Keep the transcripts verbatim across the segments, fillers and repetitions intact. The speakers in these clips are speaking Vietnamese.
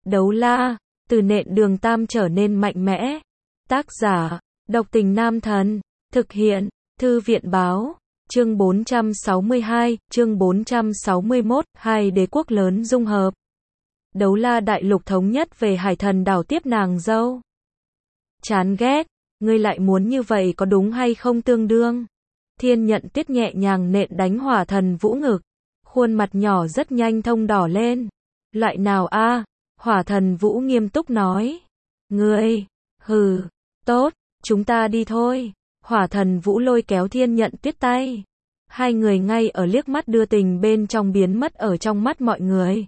Đấu la, từ nện đường tam trở nên mạnh mẽ. Tác giả, độc tình nam thần. Thực hiện, thư viện báo. Chương bốn trăm sáu mươi hai, chương bốn trăm sáu mươi mốt, hai đế quốc lớn dung hợp. Đấu la đại lục thống nhất về hải thần đảo tiếp nàng dâu. Chán ghét, ngươi lại muốn như vậy có đúng hay không tương đương. Thiên Nhận Tuyết nhẹ nhàng nện đánh Hỏa Thần Vũ ngực. Khuôn mặt nhỏ rất nhanh thông đỏ lên. Loại nào a? Hỏa Thần Vũ nghiêm túc nói. Ngươi, hừ, tốt, chúng ta đi thôi. Hỏa Thần Vũ lôi kéo Thiên Nhận Tuyết tay. Hai người ngay ở liếc mắt đưa tình bên trong biến mất ở trong mắt mọi người.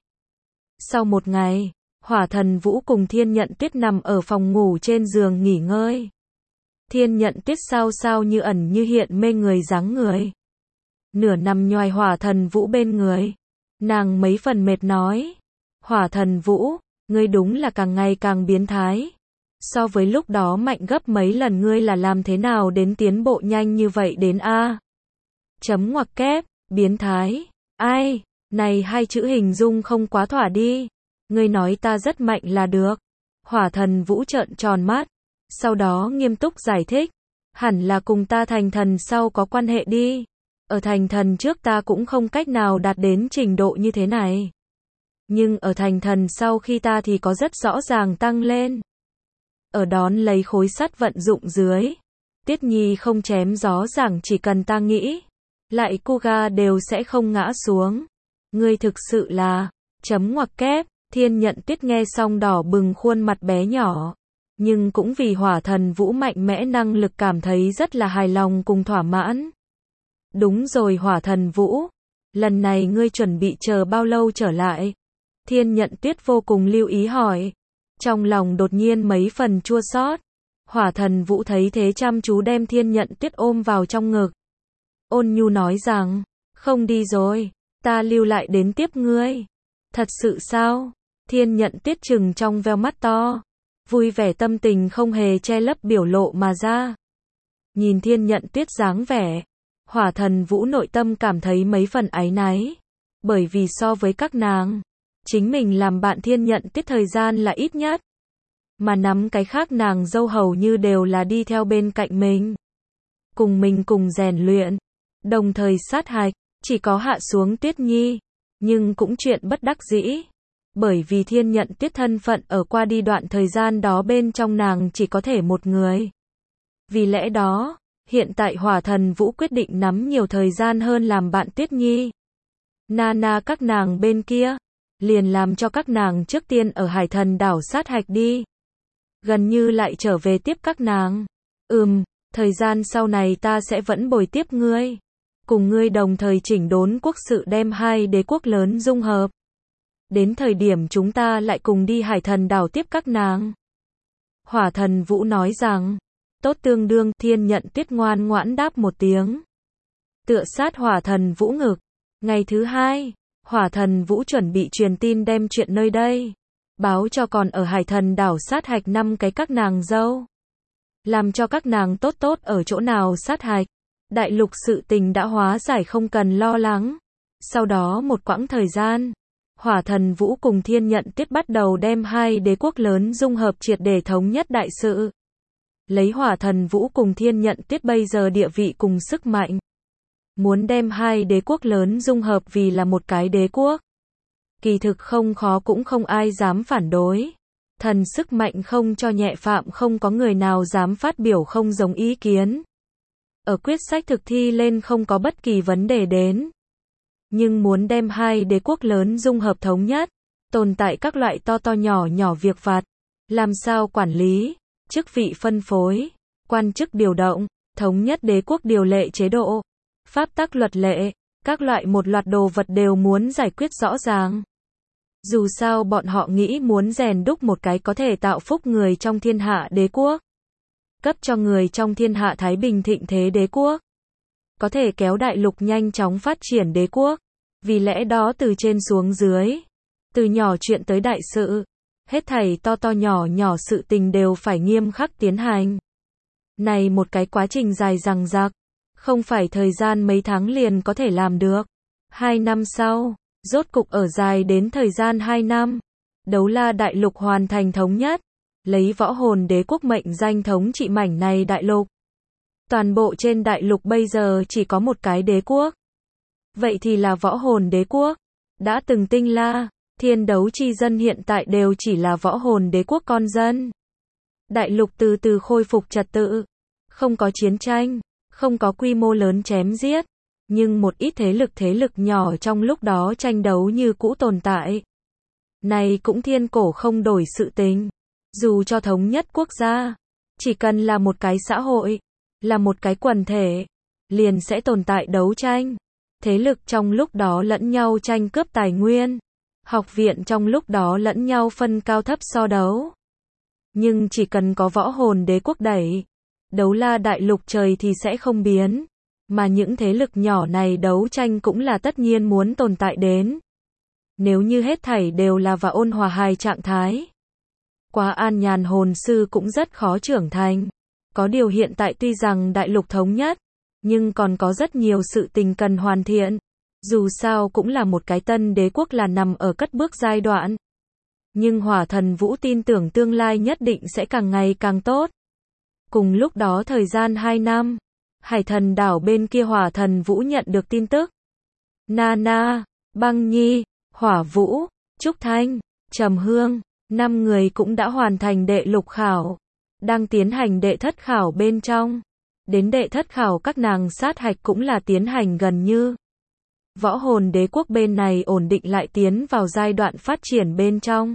Sau một ngày, Hỏa Thần Vũ cùng Thiên Nhận Tuyết nằm ở phòng ngủ trên giường nghỉ ngơi. Thiên Nhận Tuyết sao sao như ẩn như hiện mê người dáng người. Nửa nằm nhoài Hỏa Thần Vũ bên người. Nàng mấy phần mệt nói. Hỏa Thần Vũ, ngươi đúng là càng ngày càng biến thái. So với lúc đó mạnh gấp mấy lần, ngươi là làm thế nào đến tiến bộ nhanh như vậy đến a? Chấm ngoặc kép, biến thái. Ai, này hai chữ hình dung không quá thỏa đi. Ngươi nói ta rất mạnh là được. Hỏa Thần Vũ trợn tròn mắt. Sau đó nghiêm túc giải thích. Hẳn là cùng ta thành thần sau có quan hệ đi. Ở thành thần trước ta cũng không cách nào đạt đến trình độ như thế này. Nhưng ở thành thần sau khi ta thì có rất rõ ràng tăng lên. Ở đón lấy khối sắt vận dụng dưới. Tiết Nhi không chém gió rằng chỉ cần ta nghĩ. Lại Kuga đều sẽ không ngã xuống. Ngươi thực sự là. Chấm ngoặc kép. Thiên Nhận Tuyết nghe xong đỏ bừng khuôn mặt bé nhỏ. Nhưng cũng vì Hỏa Thần Vũ mạnh mẽ năng lực cảm thấy rất là hài lòng cùng thỏa mãn. Đúng rồi Hỏa Thần Vũ. Lần này ngươi chuẩn bị chờ bao lâu trở lại? Thiên Nhận Tuyết vô cùng lưu ý hỏi. Trong lòng đột nhiên mấy phần chua xót. Hỏa Thần Vũ thấy thế chăm chú đem Thiên Nhận Tuyết ôm vào trong ngực. Ôn nhu nói rằng, không đi rồi, ta lưu lại đến tiếp ngươi. Thật sự sao? Thiên Nhận Tuyết trừng trong veo mắt to. Vui vẻ tâm tình không hề che lấp biểu lộ mà ra. Nhìn Thiên Nhận Tuyết dáng vẻ, Hỏa Thần Vũ nội tâm cảm thấy mấy phần áy náy. Bởi vì so với các nàng, chính mình làm bạn Thiên Nhận Tuyết thời gian là ít nhất. Mà nắm cái khác nàng dâu hầu như đều là đi theo bên cạnh mình. Cùng mình cùng rèn luyện. Đồng thời sát hạch, chỉ có hạ xuống Tuyết Nhi. Nhưng cũng chuyện bất đắc dĩ. Bởi vì Thiên Nhận Tuyết thân phận ở qua đi đoạn thời gian đó bên trong nàng chỉ có thể một người. Vì lẽ đó, hiện tại Hỏa Thần Vũ quyết định nắm nhiều thời gian hơn làm bạn Tuyết Nhi. Nana các nàng bên kia, liền làm cho các nàng trước tiên ở Hải Thần đảo sát hạch đi. Gần như lại trở về tiếp các nàng. Ừm, thời gian sau này ta sẽ vẫn bồi tiếp ngươi. Cùng ngươi đồng thời chỉnh đốn quốc sự đem hai đế quốc lớn dung hợp. Đến thời điểm chúng ta lại cùng đi Hải Thần đảo tiếp các nàng. Hỏa Thần Vũ nói rằng, tốt tương đương. Thiên Nhận Tuyết ngoan ngoãn đáp một tiếng. Tựa sát Hỏa Thần Vũ ngực. Ngày thứ hai, Hỏa Thần Vũ chuẩn bị truyền tin đem chuyện nơi đây. Báo cho còn ở Hải Thần đảo sát hạch năm cái các nàng dâu. Làm cho các nàng tốt tốt ở chỗ nào sát hạch. Đại lục sự tình đã hóa giải không cần lo lắng. Sau đó một quãng thời gian, Hỏa Thần Vũ cùng Thiên Nhận Tuyết bắt đầu đem hai đế quốc lớn dung hợp triệt để thống nhất đại sự. Lấy Hỏa Thần Vũ cùng Thiên Nhận Tuyết bây giờ địa vị cùng sức mạnh. Muốn đem hai đế quốc lớn dung hợp vì là một cái đế quốc. Kỳ thực không khó cũng không ai dám phản đối. Thần sức mạnh không cho nhẹ phạm, không có người nào dám phát biểu không giống ý kiến. Ở quyết sách thực thi lên không có bất kỳ vấn đề đến. Nhưng muốn đem hai đế quốc lớn dung hợp thống nhất, tồn tại các loại to to nhỏ nhỏ việc vặt, làm sao quản lý, chức vị phân phối, quan chức điều động, thống nhất đế quốc điều lệ chế độ, pháp tắc luật lệ, các loại một loạt đồ vật đều muốn giải quyết rõ ràng. Dù sao bọn họ nghĩ muốn rèn đúc một cái có thể tạo phúc người trong thiên hạ đế quốc. Cấp cho người trong thiên hạ thái bình thịnh thế đế quốc. Có thể kéo đại lục nhanh chóng phát triển đế quốc. Vì lẽ đó từ trên xuống dưới, từ nhỏ chuyện tới đại sự, hết thảy to to nhỏ nhỏ sự tình đều phải nghiêm khắc tiến hành. Này một cái quá trình dài dằng dặc, không phải thời gian mấy tháng liền có thể làm được. Hai năm sau, rốt cục ở dài đến thời gian hai năm, Đấu La đại lục hoàn thành thống nhất, lấy Võ Hồn Đế quốc mệnh danh thống trị mảnh này đại lục. Toàn bộ trên đại lục bây giờ chỉ có một cái đế quốc. Vậy thì là Võ Hồn Đế quốc. Đã từng Tinh La, Thiên Đấu chi dân hiện tại đều chỉ là Võ Hồn Đế quốc con dân. Đại lục từ từ khôi phục trật tự, không có chiến tranh, không có quy mô lớn chém giết, nhưng một ít thế lực thế lực nhỏ trong lúc đó tranh đấu như cũ tồn tại. Này cũng thiên cổ không đổi sự tình. Dù cho thống nhất quốc gia, chỉ cần là một cái xã hội, là một cái quần thể, liền sẽ tồn tại đấu tranh. Thế lực trong lúc đó lẫn nhau tranh cướp tài nguyên. Học viện trong lúc đó lẫn nhau phân cao thấp so đấu. Nhưng chỉ cần có Võ Hồn Đế quốc đẩy, Đấu La đại lục trời thì sẽ không biến. Mà những thế lực nhỏ này đấu tranh cũng là tất nhiên muốn tồn tại đến. Nếu như hết thảy đều là và ôn hòa hài trạng thái, quá an nhàn hồn sư cũng rất khó trưởng thành. Có điều hiện tại tuy rằng đại lục thống nhất, nhưng còn có rất nhiều sự tình cần hoàn thiện. Dù sao cũng là một cái tân đế quốc là nằm ở cất bước giai đoạn. Nhưng Hỏa Thần Vũ tin tưởng tương lai nhất định sẽ càng ngày càng tốt. Cùng lúc đó thời gian hai năm, Hải Thần đảo bên kia Hỏa Thần Vũ nhận được tin tức. Nana, Băng Nhi, Hỏa Vũ, Trúc Thanh, Trầm Hương, năm người cũng đã hoàn thành đệ lục khảo. Đang tiến hành đệ thất khảo bên trong. Đến đệ thất khảo các nàng sát hạch cũng là tiến hành gần như. Võ Hồn Đế quốc bên này ổn định lại tiến vào giai đoạn phát triển bên trong.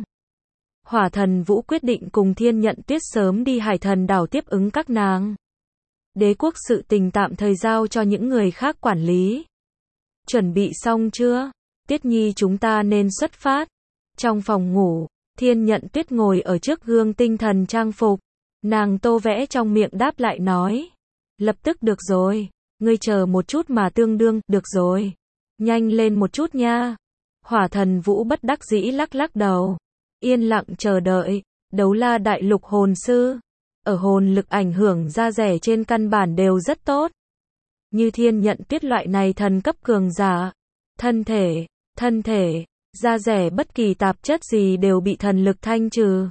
Hỏa Thần Vũ quyết định cùng Thiên Nhận Tuyết sớm đi Hải Thần đảo tiếp ứng các nàng. Đế quốc sự tình tạm thời giao cho những người khác quản lý. Chuẩn bị xong chưa? Tuyết Nhi chúng ta nên xuất phát. Trong phòng ngủ, Thiên Nhận Tuyết ngồi ở trước gương tinh thần trang phục. Nàng tô vẽ trong miệng đáp lại nói. Lập tức được rồi. Ngươi chờ một chút mà tương đương, được rồi. Nhanh lên một chút nha. Hỏa Thần Vũ bất đắc dĩ lắc lắc đầu. Yên lặng chờ đợi. Đấu La đại lục hồn sư. Ở hồn lực ảnh hưởng ra rẻ trên căn bản đều rất tốt. Như Thiên Nhận Tuyết loại này thần cấp cường giả. Thân thể, thân thể, da rẻ bất kỳ tạp chất gì đều bị thần lực thanh trừ.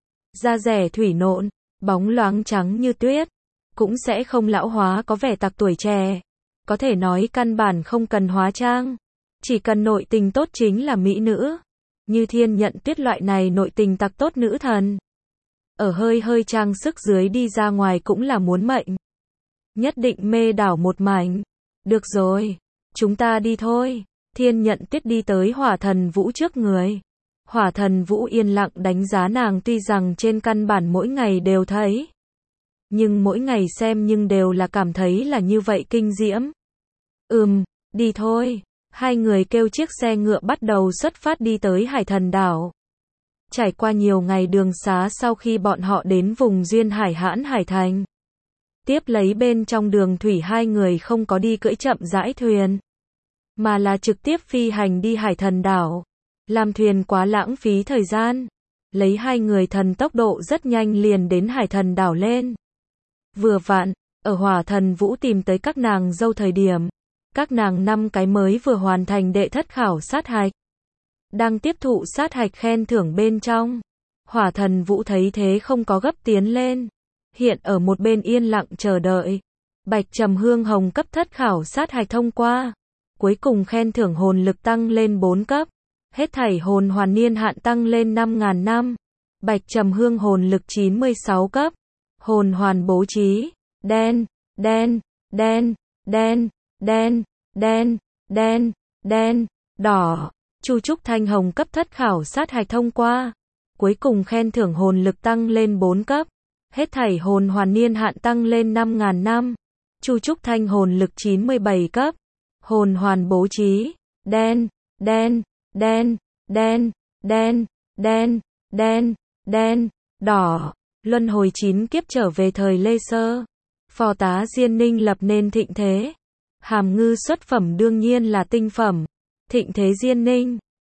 Da rẻ thủy nộn, bóng loáng trắng như tuyết. Cũng sẽ không lão hóa có vẻ tặc tuổi trẻ. Có thể nói căn bản không cần hóa trang. Chỉ cần nội tình tốt chính là mỹ nữ. Như Thiên Nhận Tuyết loại này nội tình tặc tốt nữ thần. Ở hơi hơi trang sức dưới đi ra ngoài cũng là muốn mệnh. Nhất định mê đảo một mảnh. Được rồi, chúng ta đi thôi. Thiên Nhận Tuyết đi tới Hỏa Thần Vũ trước người. Hỏa Thần Vũ yên lặng đánh giá nàng tuy rằng trên căn bản mỗi ngày đều thấy. Nhưng mỗi ngày xem nhưng đều là cảm thấy là như vậy kinh diễm. Ừm, đi thôi. Hai người kêu chiếc xe ngựa bắt đầu xuất phát đi tới Hải Thần đảo. Trải qua nhiều ngày đường xá sau khi bọn họ đến vùng duyên hải hãn Hải Thành. Tiếp lấy bên trong đường thủy hai người không có đi cưỡi chậm rãi thuyền. Mà là trực tiếp phi hành đi Hải Thần đảo. Làm thuyền quá lãng phí thời gian. Lấy hai người thần tốc độ rất nhanh liền đến Hải Thần đảo lên. Vừa vặn, ở Hỏa Thần Vũ tìm tới các nàng dâu thời điểm. Các nàng năm cái mới vừa hoàn thành đệ thất khảo sát hạch. Đang tiếp thụ sát hạch khen thưởng bên trong. Hỏa Thần Vũ thấy thế không có gấp tiến lên. Hiện ở một bên yên lặng chờ đợi. Bạch Trầm Hương Hồng cấp thất khảo sát hạch thông qua. Cuối cùng khen thưởng hồn lực tăng lên bốn cấp. Hết thảy hồn hoàn niên hạn tăng lên năm nghìn năm. Bạch Trầm Hương hồn lực chín mươi sáu cấp. Hồn hoàn bố trí. Đen, đen, đen, đen, đen, đen, đen, đen, đỏ. Chu Trúc Thanh Hồng cấp thất khảo sát hạch thông qua. Cuối cùng khen thưởng hồn lực tăng lên bốn cấp. Hết thảy hồn hoàn niên hạn tăng lên năm nghìn năm. Chu Trúc Thanh hồn lực chín mươi bảy cấp. Hồn hoàn bố trí. Đen, đen, đen, đen, đen, đen, đen, đen, đỏ. Luân hồi chín kiếp trở về thời Lê Sơ. Phò tá Diên Ninh lập nên thịnh thế. Hàm ngư xuất phẩm đương nhiên là tinh phẩm. Thịnh thế Diên Ninh.